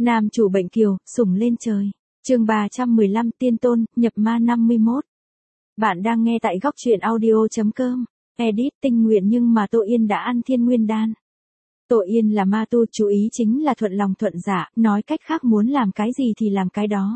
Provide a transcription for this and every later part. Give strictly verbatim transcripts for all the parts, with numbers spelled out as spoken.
Nam chủ bệnh kiều, sủng lên trời. Chương ba trăm mười lăm Tiên Tôn, nhập ma năm mươi mốt. Bạn đang nghe tại góc truyện audio chấm com. Edit tinh nguyện nhưng mà Tô Yên đã ăn Thiên Nguyên Đan. Tô Yên là ma tu, chú ý chính là thuận lòng thuận dạ, nói cách khác muốn làm cái gì thì làm cái đó.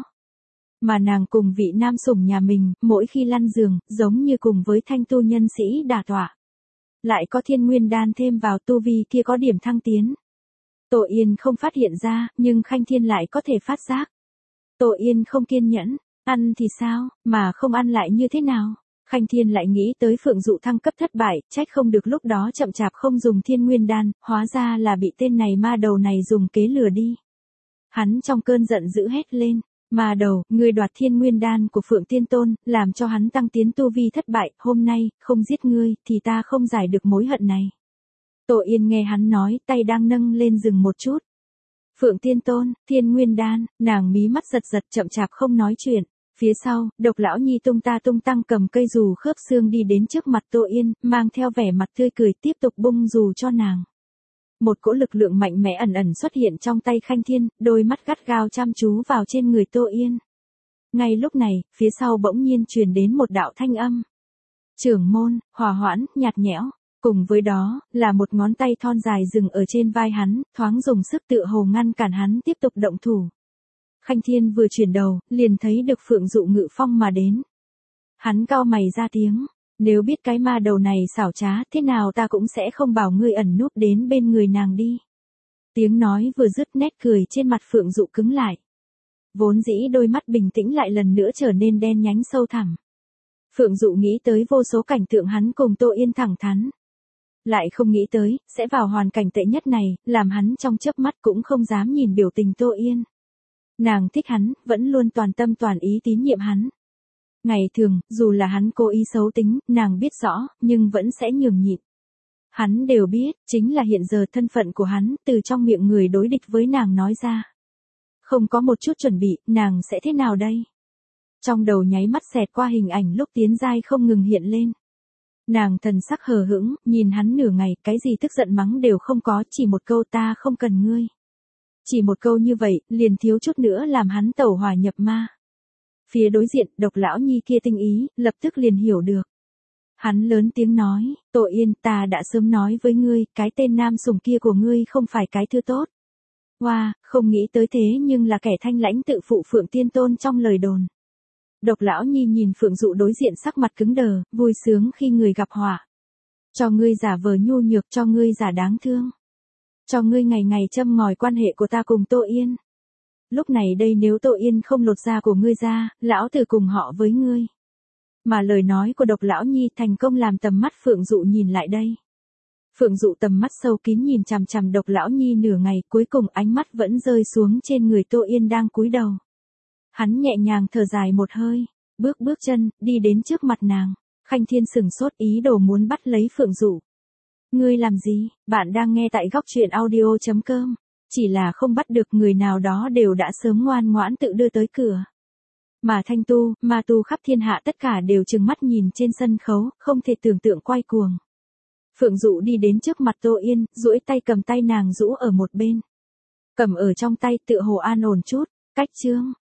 Mà nàng cùng vị nam sủng nhà mình, mỗi khi lăn giường, giống như cùng với thanh tu nhân sĩ đả tọa. Lại có Thiên Nguyên Đan thêm vào, tu vi kia có điểm thăng tiến. Tô Yên không phát hiện ra, nhưng Khanh Thiên lại có thể phát giác. Tô Yên không kiên nhẫn, ăn thì sao, mà không ăn lại như thế nào? Khanh Thiên lại nghĩ tới Phượng Dụ thăng cấp thất bại, trách không được lúc đó chậm chạp không dùng Thiên Nguyên Đan, hóa ra là bị tên này ma đầu này dùng kế lừa đi. Hắn trong cơn giận dữ hét lên, ma đầu, ngươi đoạt Thiên Nguyên Đan của Phượng Tiên Tôn, làm cho hắn tăng tiến tu vi thất bại, hôm nay, không giết ngươi, thì ta không giải được mối hận này. Tô Yên nghe hắn nói, tay đang nâng lên dừng một chút. Phượng Tiên Tôn, Thiên Nguyên Đan, nàng mí mắt giật giật chậm chạp không nói chuyện. Phía sau, Độc Lão Nhi tung ta tung tăng cầm cây dù khớp xương đi đến trước mặt Tô Yên, mang theo vẻ mặt tươi cười tiếp tục bung dù cho nàng. Một cỗ lực lượng mạnh mẽ ẩn ẩn xuất hiện trong tay Khanh Thiên, đôi mắt gắt gao chăm chú vào trên người Tô Yên. Ngay lúc này, phía sau bỗng nhiên truyền đến một đạo thanh âm. Trưởng môn, hòa hoãn, nhạt nhẽo. Cùng với đó, là một ngón tay thon dài dừng ở trên vai hắn, thoáng dùng sức tựa hồ ngăn cản hắn tiếp tục động thủ. Khanh Thiên vừa chuyển đầu, liền thấy được Phượng Dụ ngự phong mà đến. Hắn cau mày ra tiếng, nếu biết cái ma đầu này xảo trá thế nào ta cũng sẽ không bảo ngươi ẩn núp đến bên người nàng đi. Tiếng nói vừa dứt nét cười trên mặt Phượng Dụ cứng lại. Vốn dĩ đôi mắt bình tĩnh lại lần nữa trở nên đen nhánh sâu thẳm. Phượng Dụ nghĩ tới vô số cảnh tượng hắn cùng Tô Yên thẳng thắn. Lại không nghĩ tới, sẽ vào hoàn cảnh tệ nhất này, làm hắn trong chớp mắt cũng không dám nhìn biểu tình Tô Yên. Nàng thích hắn, vẫn luôn toàn tâm toàn ý tín nhiệm hắn. Ngày thường, dù là hắn cố ý xấu tính, nàng biết rõ, nhưng vẫn sẽ nhường nhịn. Hắn đều biết, chính là hiện giờ thân phận của hắn, từ trong miệng người đối địch với nàng nói ra. Không có một chút chuẩn bị, nàng sẽ thế nào đây? Trong đầu nháy mắt xẹt qua hình ảnh lúc tiến giai không ngừng hiện lên. Nàng thần sắc hờ hững, nhìn hắn nửa ngày, cái gì tức giận mắng đều không có, chỉ một câu ta không cần ngươi. Chỉ một câu như vậy, liền thiếu chút nữa làm hắn tẩu hỏa nhập ma. Phía đối diện, Độc Lão Nhi kia tinh ý, lập tức liền hiểu được. Hắn lớn tiếng nói, Tô Yên, ta đã sớm nói với ngươi, cái tên nam sủng kia của ngươi không phải cái thứ tốt. Hoa, wow, không nghĩ tới thế nhưng là kẻ thanh lãnh tự phụ Phượng Tiên Tôn trong lời đồn. Độc Lão Nhi nhìn Phượng Dụ đối diện sắc mặt cứng đờ, vui sướng khi người gặp họa. Cho ngươi giả vờ nhu nhược, cho ngươi giả đáng thương. Cho ngươi ngày ngày châm ngòi quan hệ của ta cùng Tô Yên. Lúc này đây nếu Tô Yên không lột da của ngươi ra, lão tử cùng họ với ngươi. Mà lời nói của Độc Lão Nhi thành công làm tầm mắt Phượng Dụ nhìn lại đây. Phượng Dụ tầm mắt sâu kín nhìn chằm chằm Độc Lão Nhi nửa ngày, cuối cùng ánh mắt vẫn rơi xuống trên người Tô Yên đang cúi đầu. Hắn nhẹ nhàng thở dài một hơi, bước bước chân, đi đến trước mặt nàng. Khanh Thiên sừng sốt ý đồ muốn bắt lấy Phượng Dụ. Ngươi làm gì? Bạn đang nghe tại góc truyện audio chấm com. Chỉ là không bắt được người nào đó đều đã sớm ngoan ngoãn tự đưa tới cửa. Mà thanh tu, ma tu khắp thiên hạ tất cả đều trừng mắt nhìn trên sân khấu, không thể tưởng tượng quay cuồng. Phượng Dụ đi đến trước mặt Tô Yên, duỗi tay cầm tay nàng rũ ở một bên. Cầm ở trong tay tựa hồ an ổn chút, cách chương.